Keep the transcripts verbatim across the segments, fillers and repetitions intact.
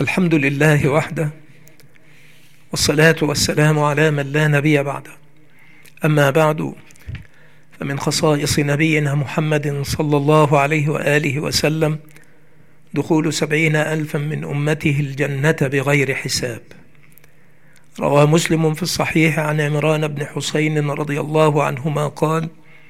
الحمد لله وحده، والصلاة والسلام على من لا نبي بعده. أما بعد، فمن خصائص نبينا محمد صلى الله عليه وآله وسلم دخول سبعين ألفا من أمته الجنة بغير حساب. روى مسلم في الصحيح عن عمران بن حسين رضي الله عنهما قال: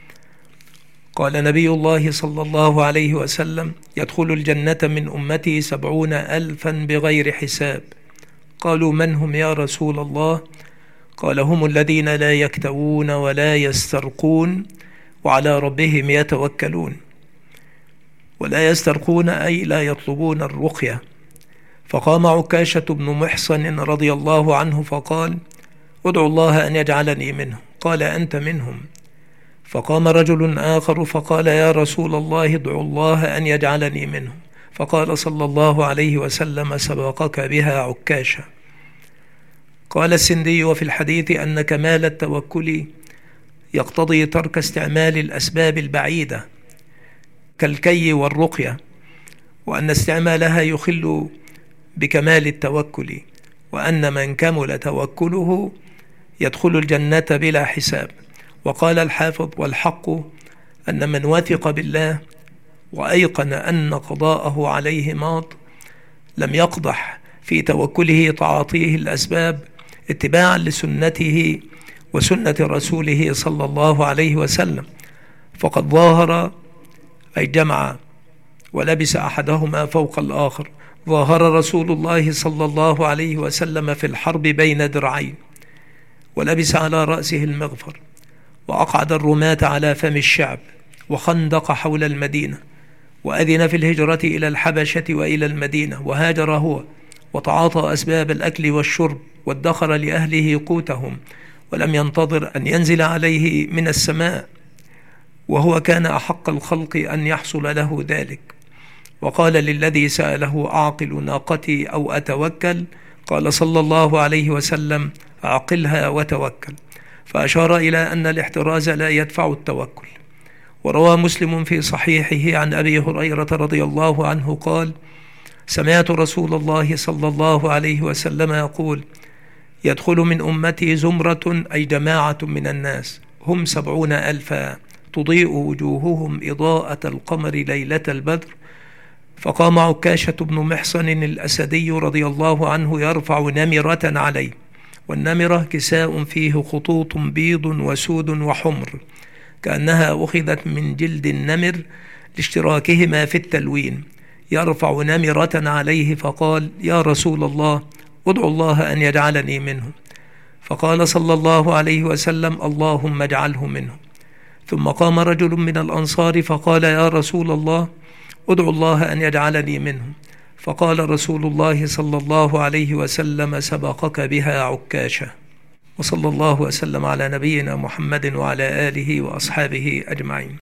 قال نبي الله صلى الله عليه وسلم: يدخل الجنة من أمتي سبعون ألفا بغير حساب. قالوا: من هم يا رسول الله؟ قال: هم الذين لا يكتوون ولا يسترقون وعلى ربهم يتوكلون. ولا يسترقون أي لا يطلبون الرقية. فقام عكاشة بن محصن رضي الله عنه فقال: ادعوا الله أن يجعلني منهم. قال: أنت منهم. فقام رجل آخر فقال: يا رسول الله ادعوا الله أن يجعلني منهم. فقال صلى الله عليه وسلم: سبقك بها عكاشة. قال السندي: وفي الحديث أن كمال التوكل يقتضي ترك استعمال الأسباب البعيدة كالكي والرقية، وأن استعمالها يخل بكمال التوكل، وأن من كمل توكله يدخل الجنة بلا حساب. وقال الحافظ: والحق أن من وثق بالله وأيقن أن قضاءه عليه ماض لم يقدح في توكله تعاطيه الأسباب اتباعا لسنته وسنة رسوله صلى الله عليه وسلم، فقد ظاهر أي جمع ولبس أحدهما فوق الآخر. ظاهر رسول الله صلى الله عليه وسلم في الحرب بين درعين، ولبس على رأسه المغفر، وأقعد الرماة على فم الشعب، وخندق حول المدينة، وأذن في الهجرة إلى الحبشة وإلى المدينة، وهاجر هو، وتعاطى أسباب الأكل والشرب، وادخر لأهله قوتهم، ولم ينتظر أن ينزل عليه من السماء، وهو كان أحق الخلق أن يحصل له ذلك. وقال للذي سأله: أعقل ناقتي أو أتوكل؟ قال صلى الله عليه وسلم: أعقلها وتوكل. فأشار إلى أن الاحتراز لا يدفع التوكل. وروى مسلم في صحيحه عن أبي هريرة رضي الله عنه قال: سمعت رسول الله صلى الله عليه وسلم يقول: يدخل من أمتي زمرة أي جماعة من الناس هم سبعون ألفا تضيء وجوههم إضاءة القمر ليلة البدر. فقام عكاشة بن محصن الأسدي رضي الله عنه يرفع نمرة عليه، والنمرة كساء فيه خطوط بيض وسود وحمر كأنها أخذت من جلد النمر لاشتراكهما في التلوين. يرفع نمرة عليه فقال: يا رسول الله ادعوا الله أن يجعلني منهم. فقال صلى الله عليه وسلم: اللهم اجعله منهم. ثم قام رجل من الأنصار فقال: يا رسول الله ادعوا الله أن يجعلني منهم. فقال رسول الله صلى الله عليه وسلم: سبقك بها عكاشة. وصلى الله وسلم على نبينا محمد وعلى آله وأصحابه أجمعين.